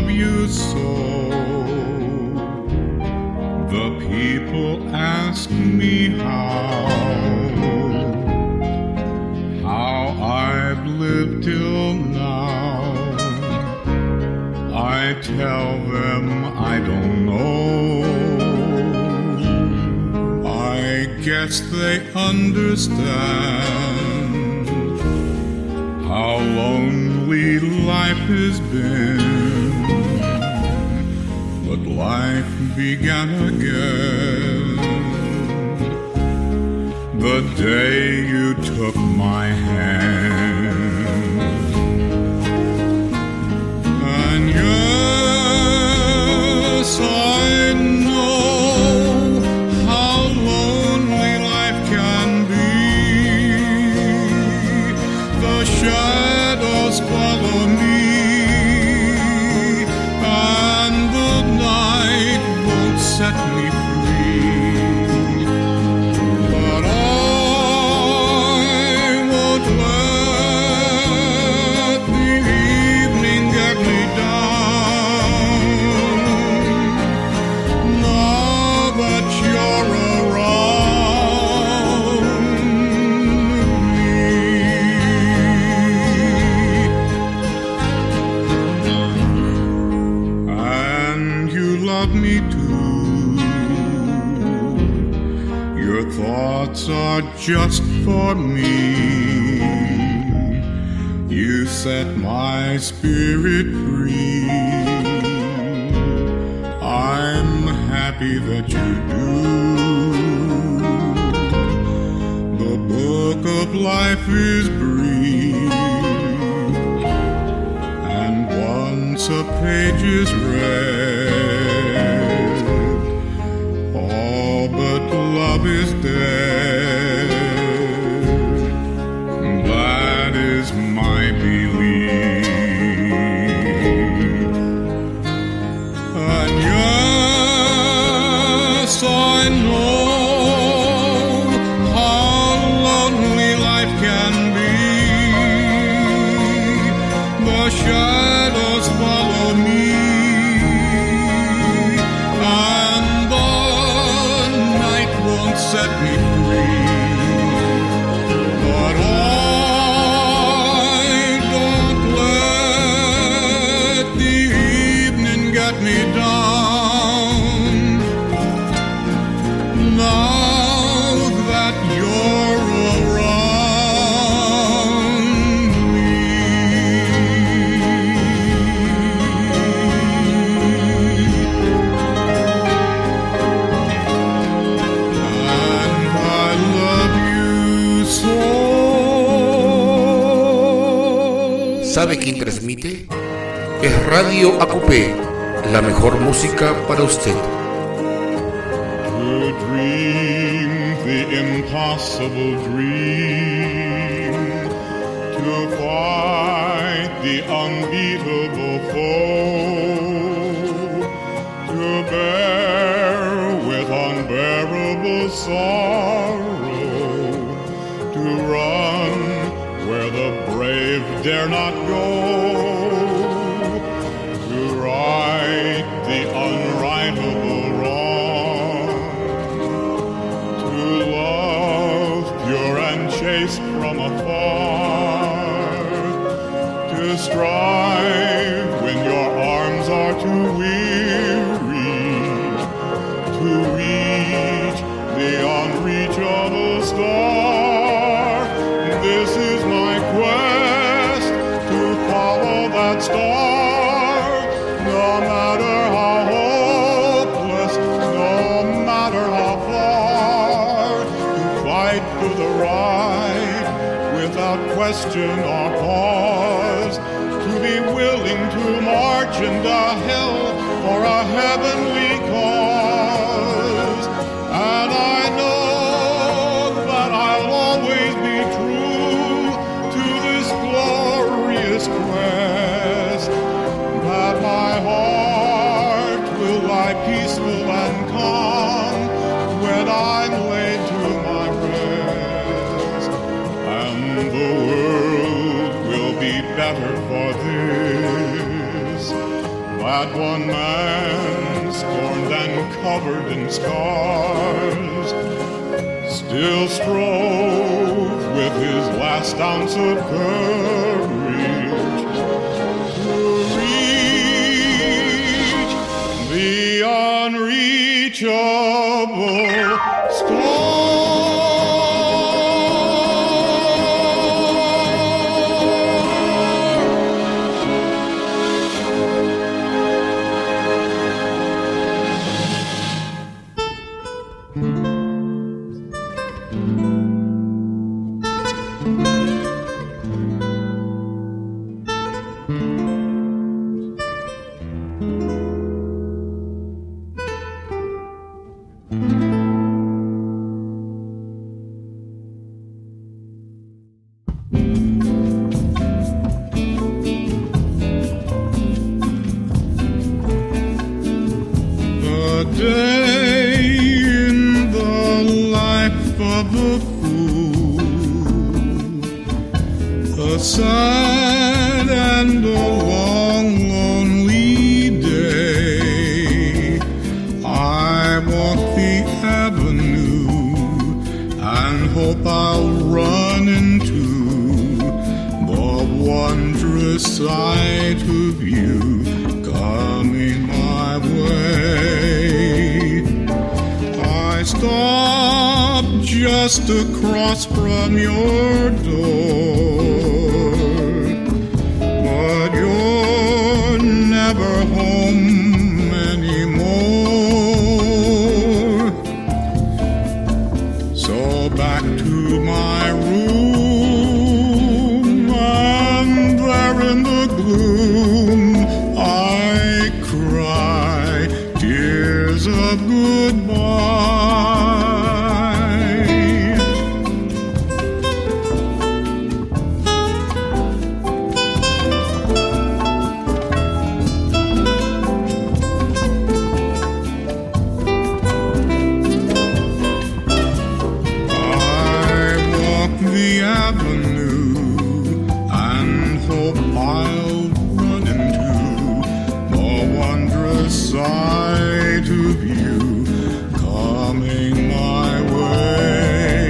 love you so. The people ask me how I've lived till now. I tell them I don't know. I guess they understand how lonely life has been. But life began again the day you took my hand. And yes, I know how lonely life can be. The shadows follow me, and the night won't set me free. But I won't let the evening get me down. Now that you're around me, and you love me too. Your thoughts are just for me. You set my spirit free. I'm happy that you do. The book of life is brief, and once a page is read, all but love is dead. That is my belief. And yes, I know how lonely life can be. The shadows follow me, and the night won't set me free. But I don't let the evening get me down. Now that you're around me. And I love you so. ¿Sabe quién transmite? Es Radio Acupé, la mejor música para usted. To dream the impossible dream, to fight the unbeatable foe, to bear with unbearable sorrow, to run where the brave dare not go, to right the unrightable wrong, to love pure and chaste from afar, to strive when your arms are too weary, to reach the unreachable star. This is my quest, to follow that star, no matter how hopeless, no matter how far, to fight for the right without question or pause, to be willing to march into hell for a heavenly cause. And I know that I'll always be true to this glorious quest, that my heart will lie peaceful and calm when I'm laid to my rest, and the world will be better for this. that one man, scorned and covered in scars, still strove with his last ounce of courage to reach the unreachable star. Sad and a long, lonely day. I walk the avenue and hope I'll run into the wondrous sight of you coming my way. I stop just across from your door, but you're never home anymore. So back to my room, and there in the gloom I cry tears of goodbye. Sight of you coming my way.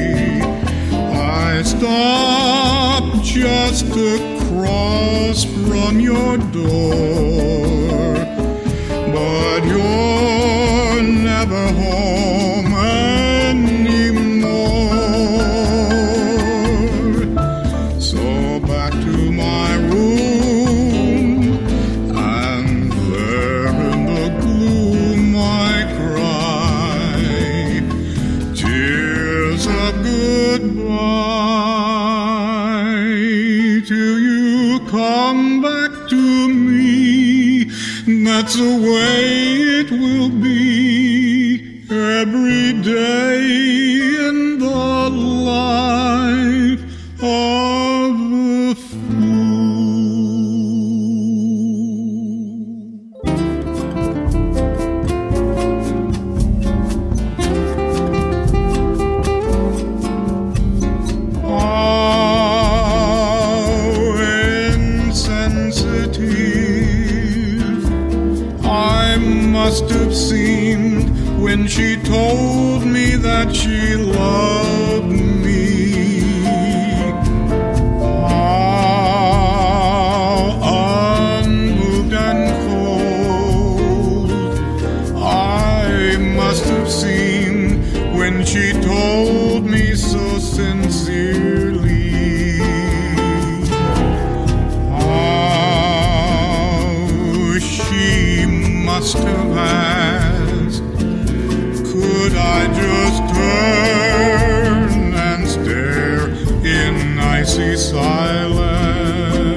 I stop just across from your door, but you're never home anymore. So back to my room, and there in the gloom I cry tears of goodbye till you come back to me. That's the way it will be every day in the life of a must have seemed when she told me that she loved me. How unmoved and cold I must have seemed when she told me so sincerely. Must have asked, could I just turn and stare in icy silence?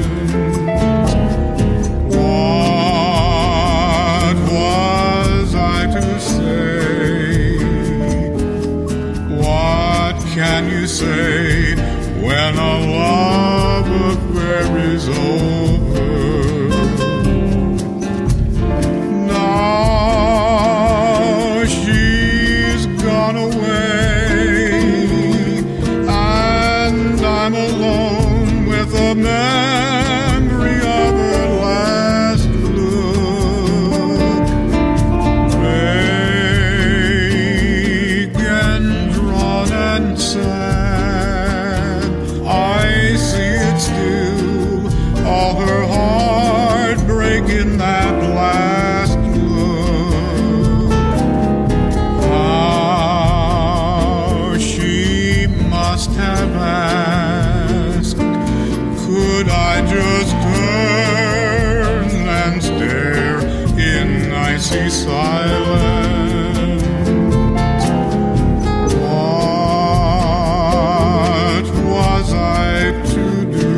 What was I to say? What can you say when a love affair is over? Gone away, and I'm alone icy silence. What was I to do?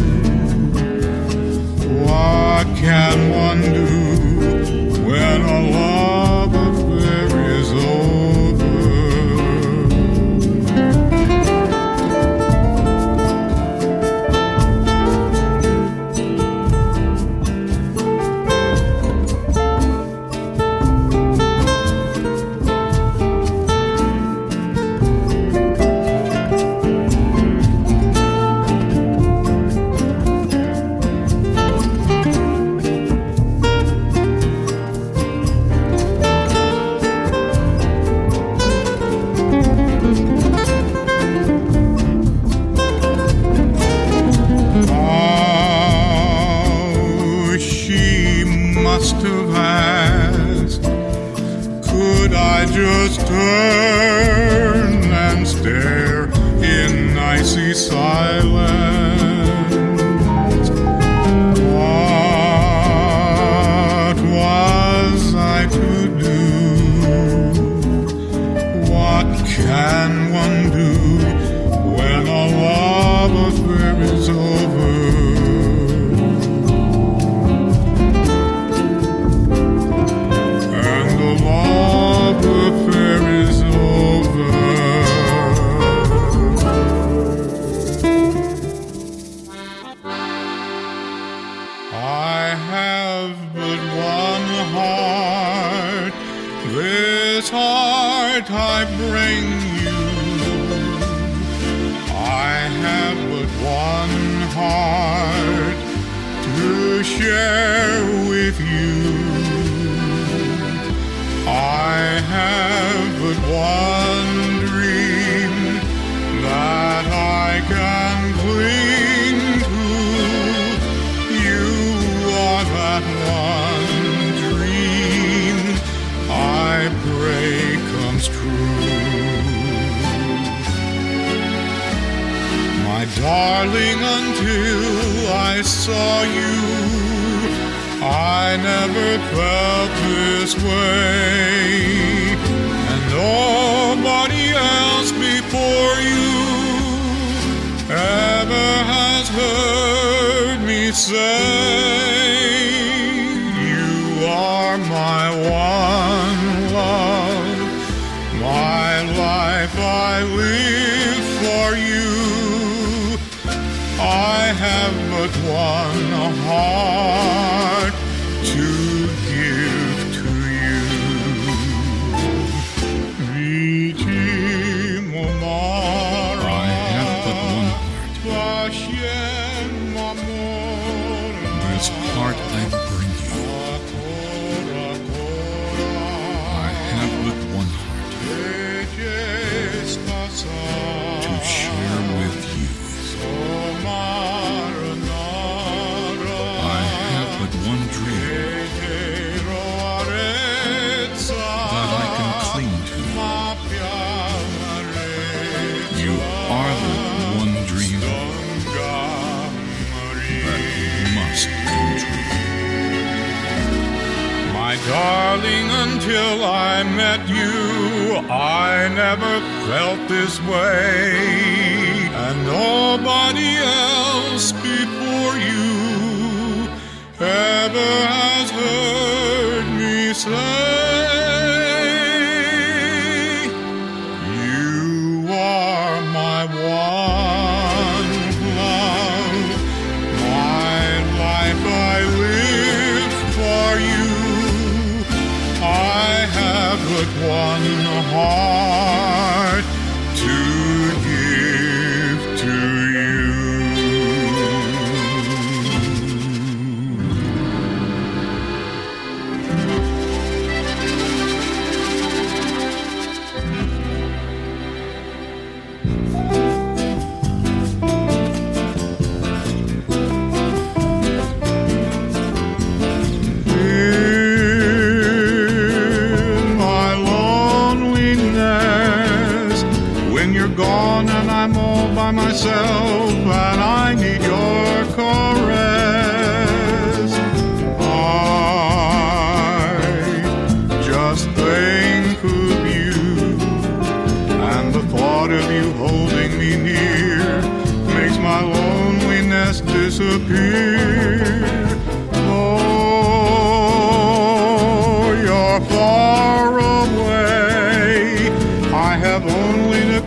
What can one do when a love affair is over? Must have asked, could I just turn and stare in icy silence? What was I to do? What can one do when a love affair is over? This heart I bring you. I have but one heart to share with you. I have but one dream that I can cling to. You are that one dream I pray comes true. My darling, until I saw you, I never felt this way, and nobody else before you ever has heard me say, you are my one love, my life I live for you. I have but one heart to give to you. I have but one heart. This heart I bring you. I have but one heart to share with you. I have but one dream that I can cling to. You are the one dream that must come true. My darling, until I met you, I never felt this way, and nobody else before you ever has heard me say, you are my one love, my life I live for you. I have but one heart to give to you. Gone and I'm all by myself, and I need your caress. I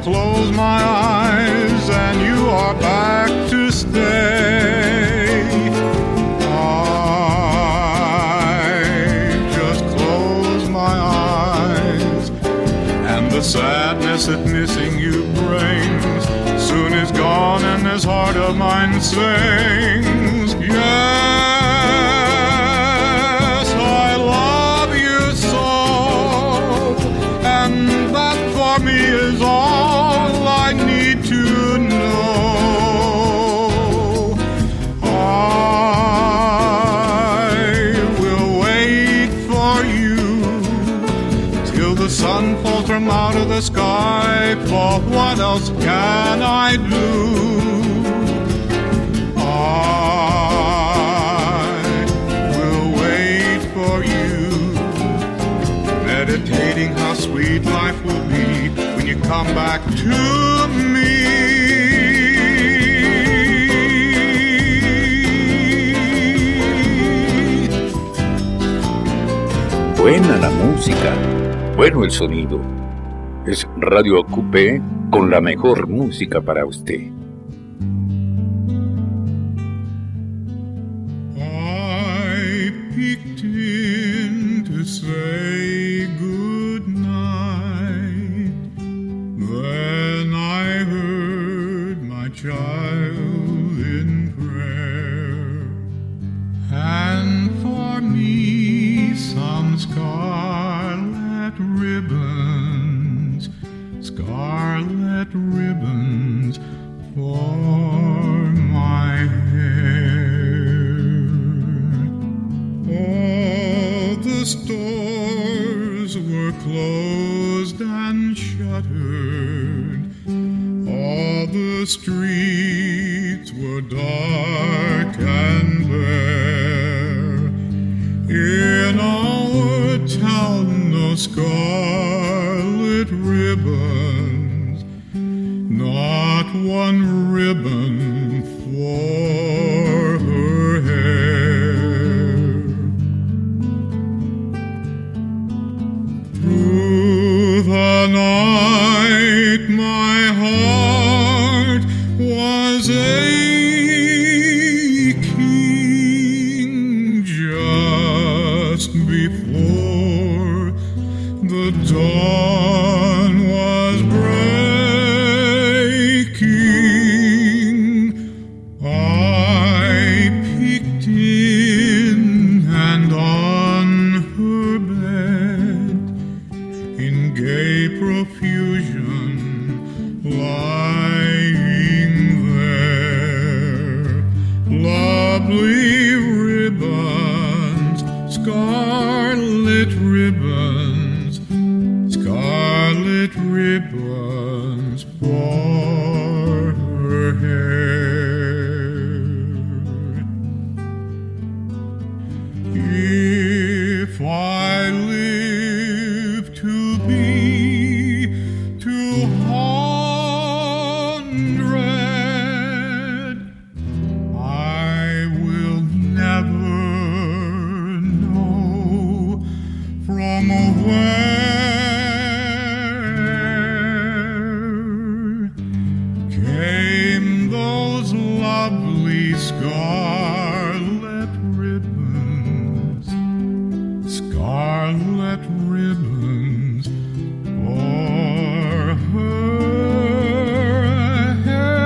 close my eyes and you are back to stay. I just close my eyes and the sadness that missing you brings soon is gone and this heart of mine sings. Yes, I love you so, and that for me is all I need to know. I will wait for you till the sun falls from out of the sky, for what else can I do? I will wait for you, meditating how sweet life will be when you come back to me. Buena la música, bueno el sonido. Es Radio Acupé con la mejor música para usted. I peeked in to say good night. Then I heard my child in prayer, and for me some scarlet ribbons, scarlet ribbons for my hair. All the stores were closed and shuttered, all the streets were dark and bare. In our town no scarlet ribbons, not one ribbon for her hair. Through the night my heart was aching just before the dawn was breaking. I peeked in and on her bed in gay profusion lying there, lovely ribbons, scarlet ribbons, scarlet ribbons for her hair. If I live to be 200, I will never know from where came those lovely scarlet ribbons, scarlet ribbons for her hair.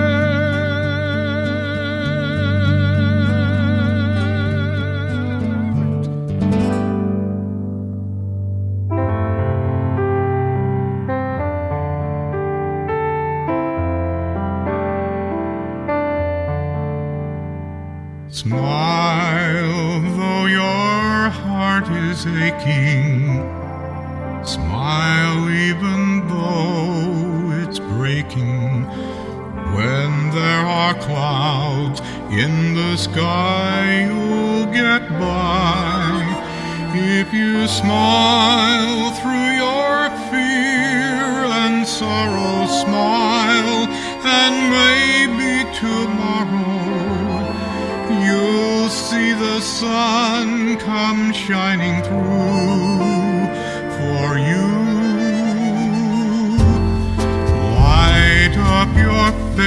Smile though your heart is aching, smile even though it's breaking. When there are clouds in the sky, you'll get by. If you smile through your fear and sorrow, smile, and maybe tomorrow you'll see the sun come shining through for you.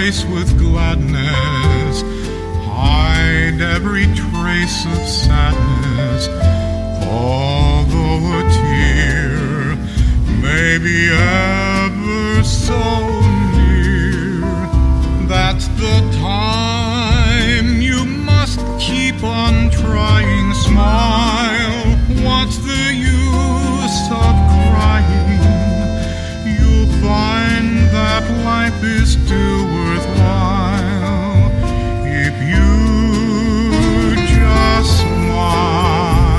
face with gladness, hide every trace of sadness, although a tear may be ever so near. That's the time you must keep on trying. Smile, what's the use of crying? You'll find that life is still worthwhile if you just smile.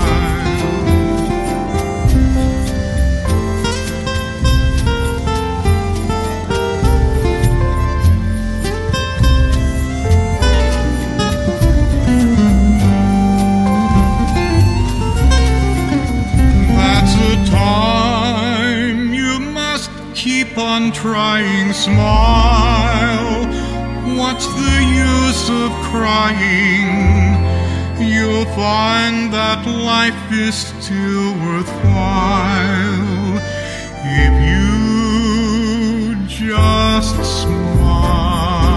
Keep on trying, smile. What's the use of crying? You'll find that life is still worthwhile if you just smile.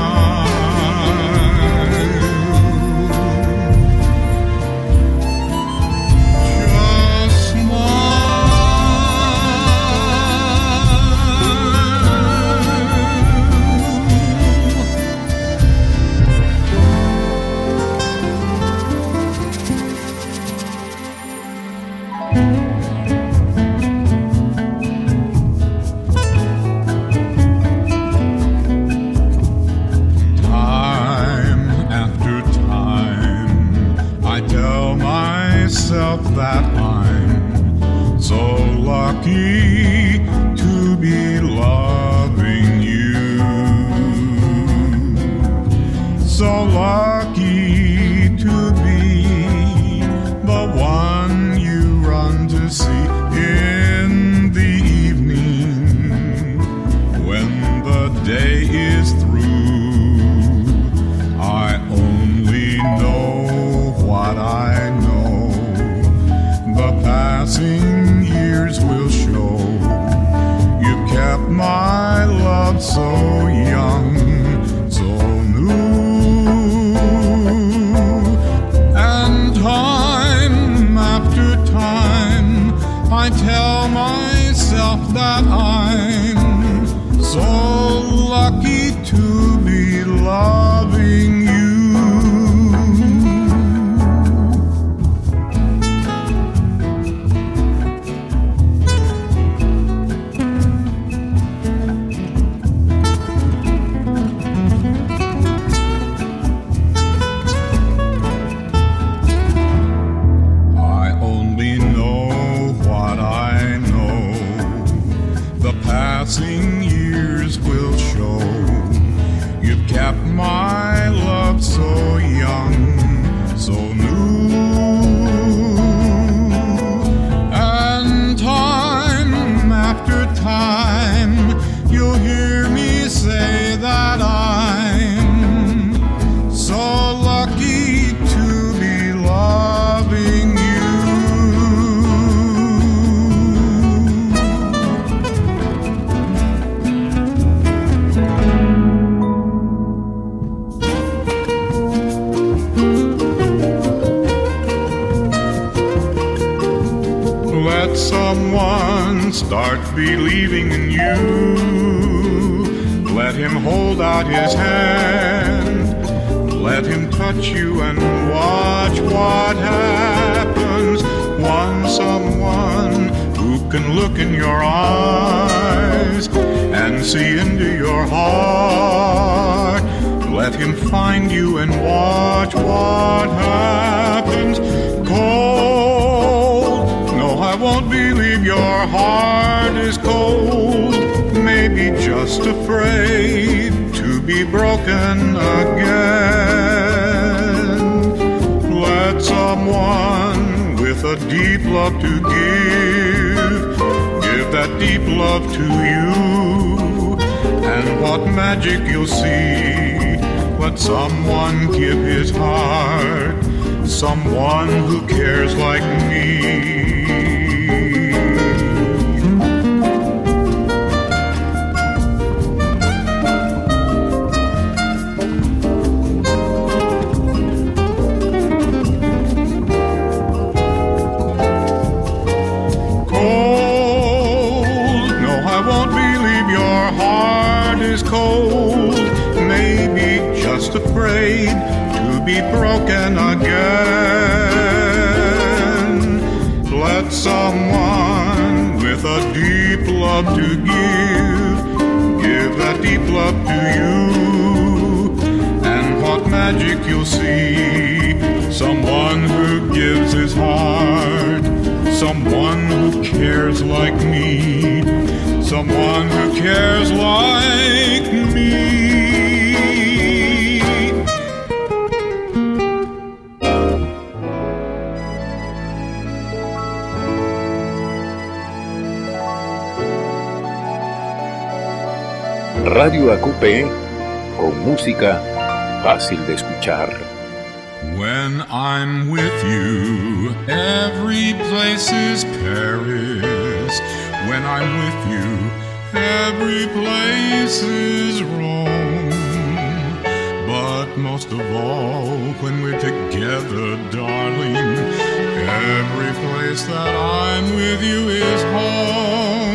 That I'm so lucky to be loving you, so lucky to be the one you run to see in the evening when the day is through. I only know what I know. The passing years will show you've kept my love so young, so new. And time after time I tell myself that I'm so lucky to be loving you. Passing years will show you've kept my love so young, so new. And time after time you'll hear me say that I'm so lucky to be loving you. Let someone start believing in you. Let him hold out his hand. Let him touch you and watch what happens. Someone who can look in your eyes and see into your heart. Let him find you and watch what happens. Cold, no, I won't believe your heart is cold. Maybe just afraid to be broken again. Let someone with a deep love to give that deep love to you. And what magic you'll see. Let someone give his heart, someone who cares like me. most afraid to be broken again. Let someone with a deep love to give that deep love to you, and what magic you'll see. Someone who gives his heart, someone who cares like me, someone who cares like me. Radio AQP, con música fácil de escuchar. When I'm with you, every place is Paris. When I'm with you, every place is Rome. But most of all, when we're together, darling, every place that I'm with you is home.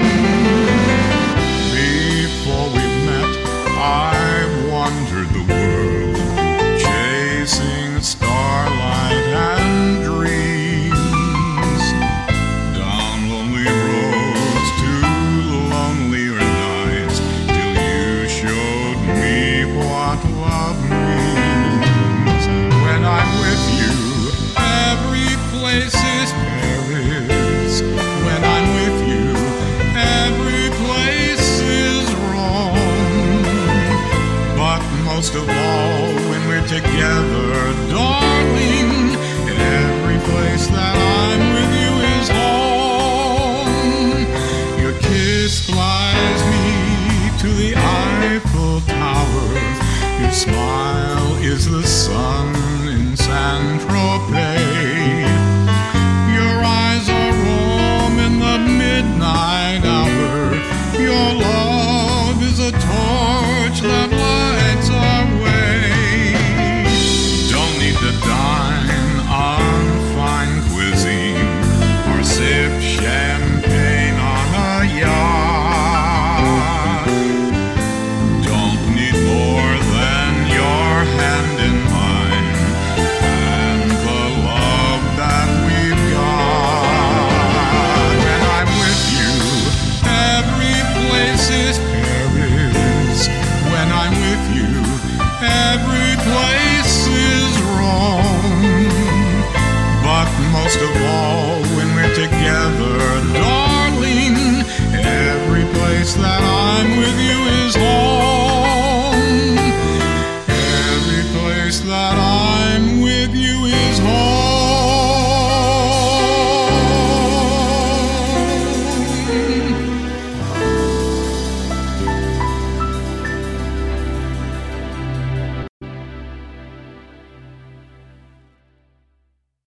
Before we met, I wandered the world, chasing starlight and dreams, down lonely roads to lonelier nights, till you showed me what love means. When I'm with you, every place is Paris. When I'm with you, every place is Rome. But most of all, when we're together, darling, every place that I'm with you is home. Your kiss flies me to the Eiffel Tower. Your smile is the sun